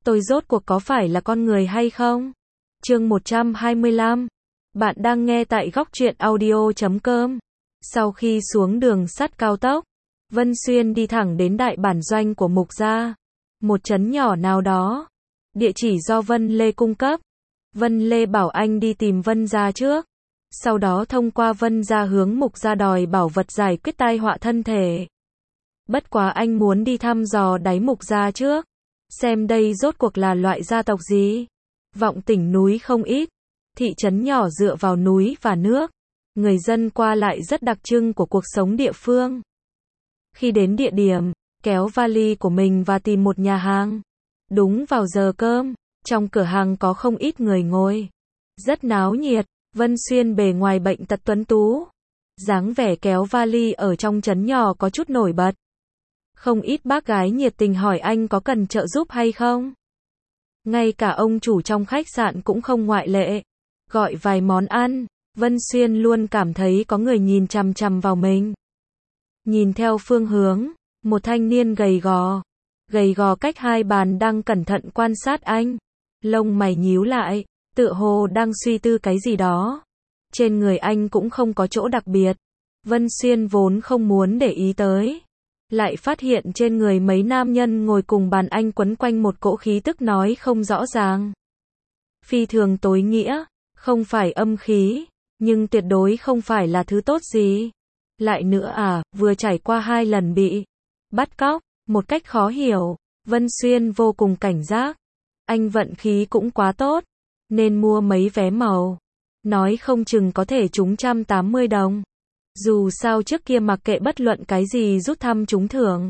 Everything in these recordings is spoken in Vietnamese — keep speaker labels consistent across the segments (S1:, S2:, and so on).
S1: tôi rốt cuộc có phải là con người hay không? Chương 125. Bạn đang nghe tại góc truyện audio.com. Sau khi xuống đường sắt cao tốc, Vân Xuyên đi thẳng đến đại bản doanh của Mục gia, một trấn nhỏ nào đó. Địa chỉ do Vân Lê cung cấp. Vân Lê bảo anh đi tìm Vân gia trước, sau đó thông qua Vân gia hướng Mục gia đòi bảo vật giải quyết tai họa thân thể. Bất quá anh muốn đi thăm dò đáy Mục gia trước, xem đây rốt cuộc là loại gia tộc gì. Vọng tỉnh núi không ít, thị trấn nhỏ dựa vào núi và nước, người dân qua lại rất đặc trưng của cuộc sống địa phương. Khi đến địa điểm, kéo vali của mình và tìm một nhà hàng. Đúng vào giờ cơm, trong cửa hàng có không ít người ngồi, rất náo nhiệt. Vân Xuyên bề ngoài bệnh tật tuấn tú, dáng vẻ kéo vali ở trong trấn nhỏ có chút nổi bật. Không ít bác gái nhiệt tình hỏi anh có cần trợ giúp hay không. Ngay cả ông chủ trong khách sạn cũng không ngoại lệ. Gọi vài món ăn, Vân Xuyên luôn cảm thấy có người nhìn chằm chằm vào mình. Nhìn theo phương hướng, một thanh niên gầy gò cách hai bàn đang cẩn thận quan sát anh. Lông mày nhíu lại, tựa hồ đang suy tư cái gì đó. Trên người anh cũng không có chỗ đặc biệt. Vân Xuyên vốn không muốn để ý tới, lại phát hiện trên người mấy nam nhân ngồi cùng bàn anh quấn quanh một cỗ khí tức nói không rõ ràng. Phi thường tối nghĩa, không phải âm khí, nhưng tuyệt đối không phải là thứ tốt gì. Lại nữa vừa trải qua 2 lần bị bắt cóc, một cách khó hiểu, Vân Xuyên vô cùng cảnh giác. Anh vận khí cũng quá tốt, nên mua mấy vé màu, nói không chừng có thể trúng 180 đồng. Dù sao trước kia mặc kệ bất luận cái gì rút thăm trúng thưởng,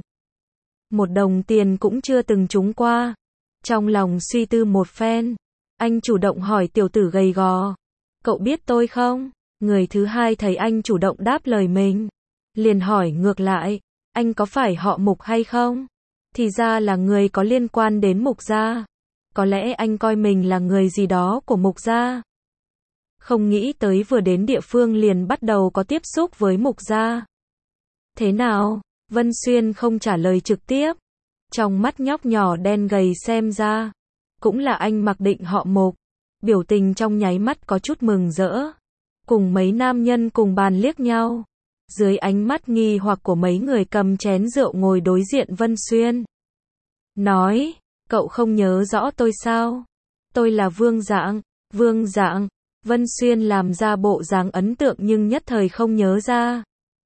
S1: 1 đồng tiền cũng chưa từng trúng qua. Trong lòng suy tư một phen, anh chủ động hỏi tiểu tử gầy gò, cậu biết tôi không? Người thứ hai thấy anh chủ động đáp lời mình, liền hỏi ngược lại, anh có phải họ Mục hay không? Thì ra là người có liên quan đến Mục gia. Có lẽ anh coi mình là người gì đó của Mục gia. Không nghĩ tới vừa đến địa phương liền bắt đầu có tiếp xúc với Mục gia. Thế nào? Vân Xuyên không trả lời trực tiếp. Trong mắt nhóc nhỏ đen gầy xem ra, cũng là anh mặc định họ Mục. Biểu tình trong nháy mắt có chút mừng rỡ. Cùng mấy nam nhân cùng bàn liếc nhau. Dưới ánh mắt nghi hoặc của mấy người cầm chén rượu ngồi đối diện Vân Xuyên. Nói, cậu không nhớ rõ tôi sao? Tôi là Vương Dạng. Vương Dạng. Vân Xuyên làm ra bộ dáng ấn tượng nhưng nhất thời không nhớ ra.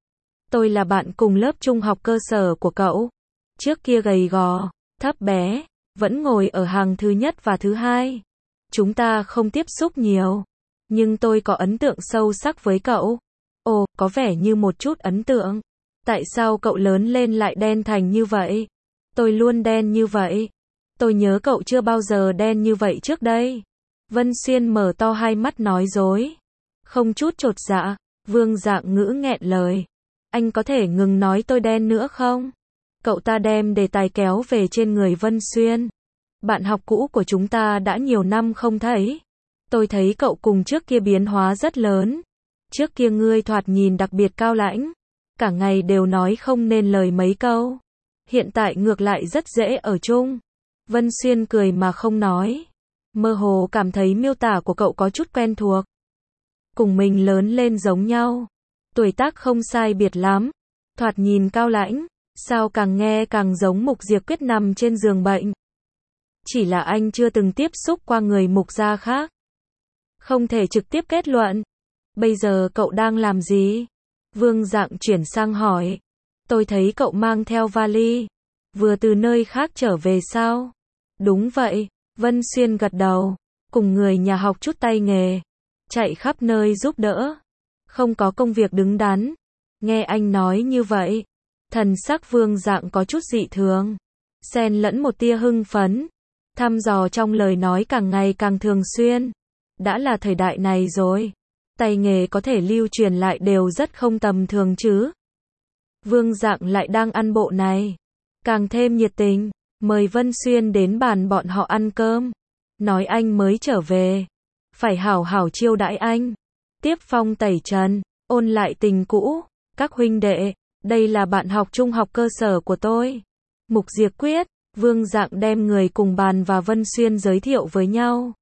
S1: Tôi là bạn cùng lớp trung học cơ sở của cậu. Trước kia gầy gò, thấp bé, vẫn ngồi ở hàng thứ nhất và thứ hai. Chúng ta không tiếp xúc nhiều, nhưng tôi có ấn tượng sâu sắc với cậu. Ồ, có vẻ như một chút ấn tượng. Tại sao cậu lớn lên lại đen thành như vậy? Tôi luôn đen như vậy. Tôi nhớ cậu chưa bao giờ đen như vậy trước đây. Vân Xuyên mở to hai mắt nói dối, không chút chột dạ. Vương Dạng ngữ nghẹn lời. Anh có thể ngừng nói tôi đen nữa không? Cậu ta đem đề tài kéo về trên người Vân Xuyên. Bạn học cũ của chúng ta đã nhiều năm không thấy. Tôi thấy cậu cùng trước kia biến hóa rất lớn. Trước kia ngươi thoạt nhìn đặc biệt cao lãnh, cả ngày đều nói không nên lời mấy câu. Hiện tại ngược lại rất dễ ở chung. Vân Xuyên cười mà không nói. Mơ hồ cảm thấy miêu tả của cậu có chút quen thuộc. Cùng mình lớn lên giống nhau. Tuổi tác không sai biệt lắm. Thoạt nhìn cao lãnh. Sao càng nghe càng giống Mục Diệp Quyết nằm trên giường bệnh. Chỉ là anh chưa từng tiếp xúc qua người Mục gia khác, không thể trực tiếp kết luận. Bây giờ cậu đang làm gì? Vương Dạng chuyển sang hỏi. Tôi thấy cậu mang theo vali, vừa từ nơi khác trở về sao? Đúng vậy. Vân Xuyên gật đầu. Cùng người nhà học chút tay nghề, chạy khắp nơi giúp đỡ, không có công việc đứng đắn. Nghe anh nói như vậy, thần sắc Vương Dạng có chút dị thường, xen lẫn một tia hưng phấn, thăm dò trong lời nói càng ngày càng thường xuyên. Đã là thời đại này rồi, tay nghề có thể lưu truyền lại đều rất không tầm thường chứ. Vương Dạng lại đang ăn bộ này, càng thêm nhiệt tình, mời Vân Xuyên đến bàn bọn họ ăn cơm. Nói anh mới trở về, phải hảo hảo chiêu đãi anh, tiếp phong tẩy trần, ôn lại tình cũ. Các huynh đệ, đây là bạn học trung học cơ sở của tôi, Mục Diệp Quyết. Vương Dạng đem người cùng bàn và Vân Xuyên giới thiệu với nhau.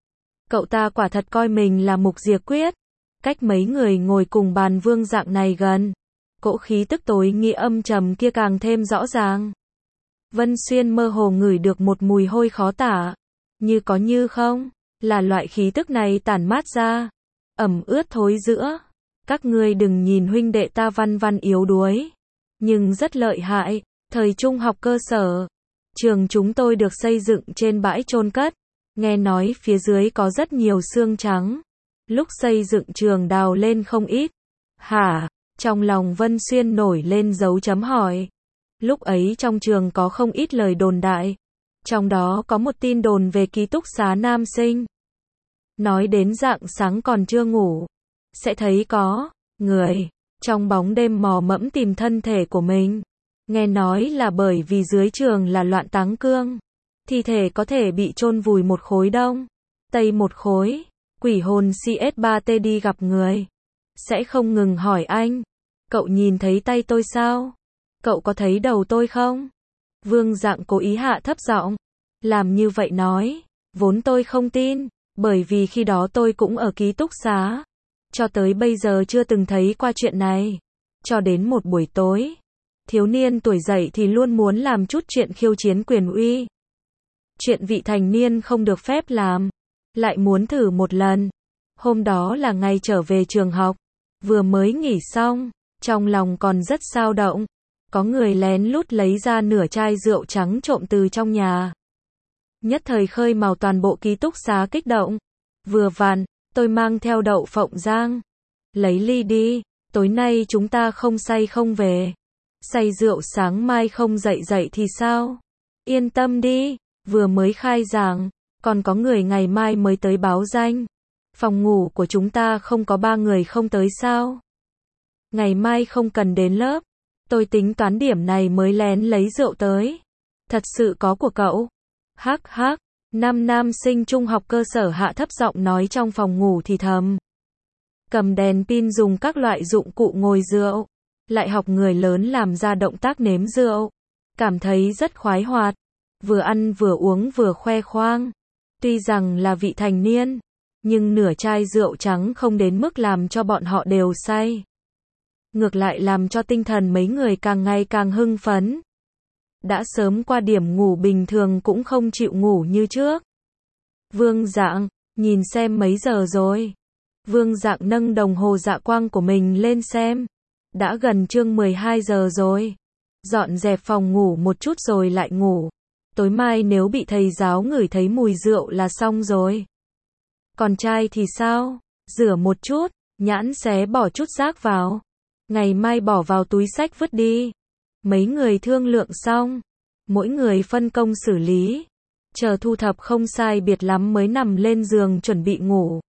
S1: Cậu ta quả thật coi mình là mục diệt quyết. Cách mấy người ngồi cùng bàn Vương Dạng này gần, cỗ khí tức tối nghĩa âm trầm kia càng thêm rõ ràng. Vân Xuyên mơ hồ ngửi được một mùi hôi khó tả, như có như không, là loại khí tức này tản mát ra, ẩm ướt thối rữa. Các ngươi đừng nhìn huynh đệ ta văn văn yếu đuối, nhưng rất lợi hại. Thời trung học cơ sở, trường chúng tôi được xây dựng trên bãi chôn cất, nghe nói phía dưới có rất nhiều xương trắng. Lúc xây dựng trường đào lên không ít. Hả? Trong lòng Vân Xuyên nổi lên dấu chấm hỏi. Lúc ấy trong trường có không ít lời đồn đại. Trong đó có một tin đồn về ký túc xá nam sinh. Nói đến rạng sáng còn chưa ngủ, sẽ thấy có người trong bóng đêm mò mẫm tìm thân thể của mình. Nghe nói là bởi vì dưới trường là loạn táng cương, thi thể có thể bị chôn vùi một khối đông, tây một khối. Quỷ hồn CS3T đi gặp người, sẽ không ngừng hỏi anh, cậu nhìn thấy tay tôi sao? Cậu có thấy đầu tôi không? Vương Dạng cố ý hạ thấp giọng, làm như vậy nói, vốn tôi không tin, bởi vì khi đó tôi cũng ở ký túc xá, cho tới bây giờ chưa từng thấy qua chuyện này. Cho đến một buổi tối, thiếu niên tuổi dậy thì luôn muốn làm chút chuyện khiêu chiến quyền uy. Chuyện vị thành niên không được phép làm, lại muốn thử một lần. Hôm đó là ngày trở về trường học, vừa mới nghỉ xong, trong lòng còn rất xao động. Có người lén lút lấy ra nửa chai rượu trắng trộm từ trong nhà. Nhất thời khơi mào toàn bộ ký túc xá kích động. Vừa vặn, tôi mang theo đậu phộng rang. Lấy ly đi, tối nay chúng ta không say không về. Say rượu sáng mai không dậy dậy thì sao? Yên tâm đi, vừa mới khai giảng, còn có người ngày mai mới tới báo danh. Phòng ngủ của chúng ta không có 3 người không tới sao? Ngày mai không cần đến lớp. Tôi tính toán điểm này mới lén lấy rượu tới. Thật sự có của cậu. Hắc hắc, 5 nam sinh trung học cơ sở hạ thấp giọng nói trong phòng ngủ thì thầm. Cầm đèn pin dùng các loại dụng cụ ngồi rượu. Lại học người lớn làm ra động tác nếm rượu. Cảm thấy rất khoái hoạt. Vừa ăn vừa uống vừa khoe khoang. Tuy rằng là vị thành niên, nhưng nửa chai rượu trắng không đến mức làm cho bọn họ đều say. Ngược lại làm cho tinh thần mấy người càng ngày càng hưng phấn. Đã sớm qua điểm ngủ bình thường cũng không chịu ngủ như trước. Vương Dạng, nhìn xem mấy giờ rồi. Vương Dạng nâng đồng hồ dạ quang của mình lên xem. Đã gần chương 12 giờ rồi. Dọn dẹp phòng ngủ một chút rồi lại ngủ. Tối mai nếu bị thầy giáo ngửi thấy mùi rượu là xong rồi. Còn trai thì sao? Rửa một chút, nhãn xé bỏ chút rác vào. Ngày mai bỏ vào túi xách vứt đi. Mấy người thương lượng xong, mỗi người phân công xử lý. Chờ thu thập không sai biệt lắm mới nằm lên giường chuẩn bị ngủ.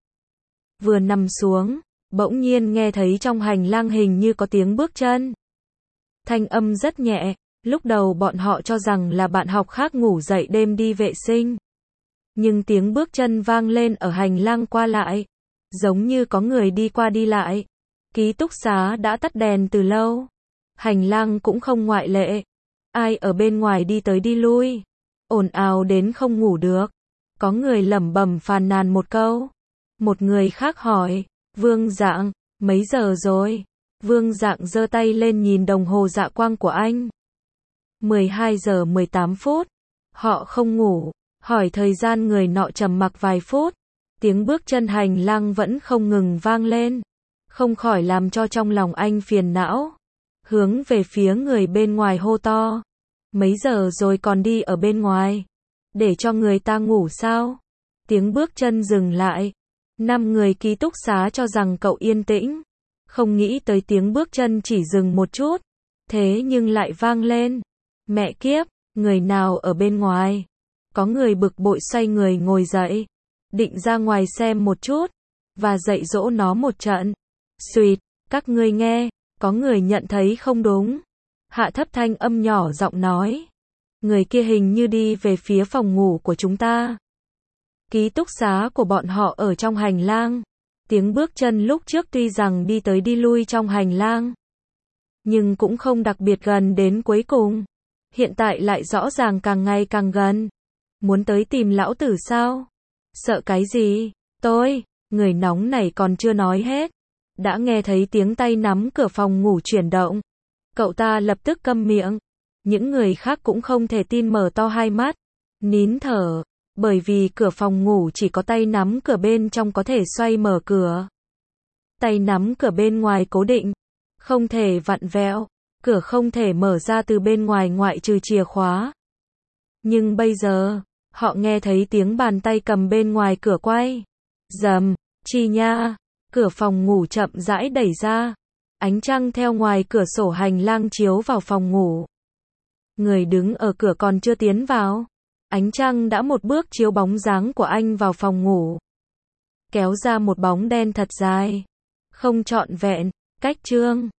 S1: Vừa nằm xuống, bỗng nhiên nghe thấy trong hành lang hình như có tiếng bước chân. Thanh âm rất nhẹ, lúc đầu bọn họ cho rằng là bạn học khác ngủ dậy đêm đi vệ sinh. Nhưng tiếng bước chân vang lên ở hành lang qua lại, giống như có người đi qua đi lại. Ký túc xá đã tắt đèn từ lâu. Hành lang cũng không ngoại lệ. Ai ở bên ngoài đi tới đi lui. Ồn ào đến không ngủ được. Có người lẩm bẩm phàn nàn một câu. Một người khác hỏi, Vương Dạng, mấy giờ rồi? Vương Dạng giơ tay lên nhìn đồng hồ dạ quang của anh. 12 giờ 18 phút. Họ không ngủ. Hỏi thời gian người nọ trầm mặc vài phút. Tiếng bước chân hành lang vẫn không ngừng vang lên. Không khỏi làm cho trong lòng anh phiền não. Hướng về phía người bên ngoài hô to. Mấy giờ rồi còn đi ở bên ngoài? Để cho người ta ngủ sao? Tiếng bước chân dừng lại. 5 người ký túc xá cho rằng cậu yên tĩnh. Không nghĩ tới tiếng bước chân chỉ dừng một chút. Thế nhưng lại vang lên. Mẹ kiếp, người nào ở bên ngoài? Có người bực bội xoay người ngồi dậy. Định ra ngoài xem một chút. Và dạy dỗ nó một trận. Xuyệt, các ngươi nghe, có người nhận thấy không đúng. Hạ thấp thanh âm nhỏ giọng nói. Người kia hình như đi về phía phòng ngủ của chúng ta. Ký túc xá của bọn họ ở trong hành lang. Tiếng bước chân lúc trước tuy rằng đi tới đi lui trong hành lang, nhưng cũng không đặc biệt gần đến cuối cùng. hiện tại lại rõ ràng càng ngày càng gần. Muốn tới tìm lão tử sao? Sợ cái gì? Người nóng này còn chưa nói hết. Đã nghe thấy tiếng tay nắm cửa phòng ngủ chuyển động. Cậu ta lập tức câm miệng. Những người khác cũng không thể tin mở to hai mắt, nín thở, bởi vì cửa phòng ngủ chỉ có tay nắm cửa bên trong có thể xoay mở cửa. Tay nắm cửa bên ngoài cố định, không thể vặn vẹo, cửa không thể mở ra từ bên ngoài ngoại trừ chìa khóa. Nhưng bây giờ, họ nghe thấy tiếng bàn tay cầm bên ngoài cửa quay. Rầm, chi nha, cửa phòng ngủ chậm rãi đẩy ra. Ánh trăng theo ngoài cửa sổ hành lang chiếu vào phòng ngủ. Người đứng ở cửa còn chưa tiến vào. Ánh trăng đã một bước chiếu bóng dáng của anh vào phòng ngủ. Kéo ra một bóng đen thật dài. Không trọn vẹn, cách chương.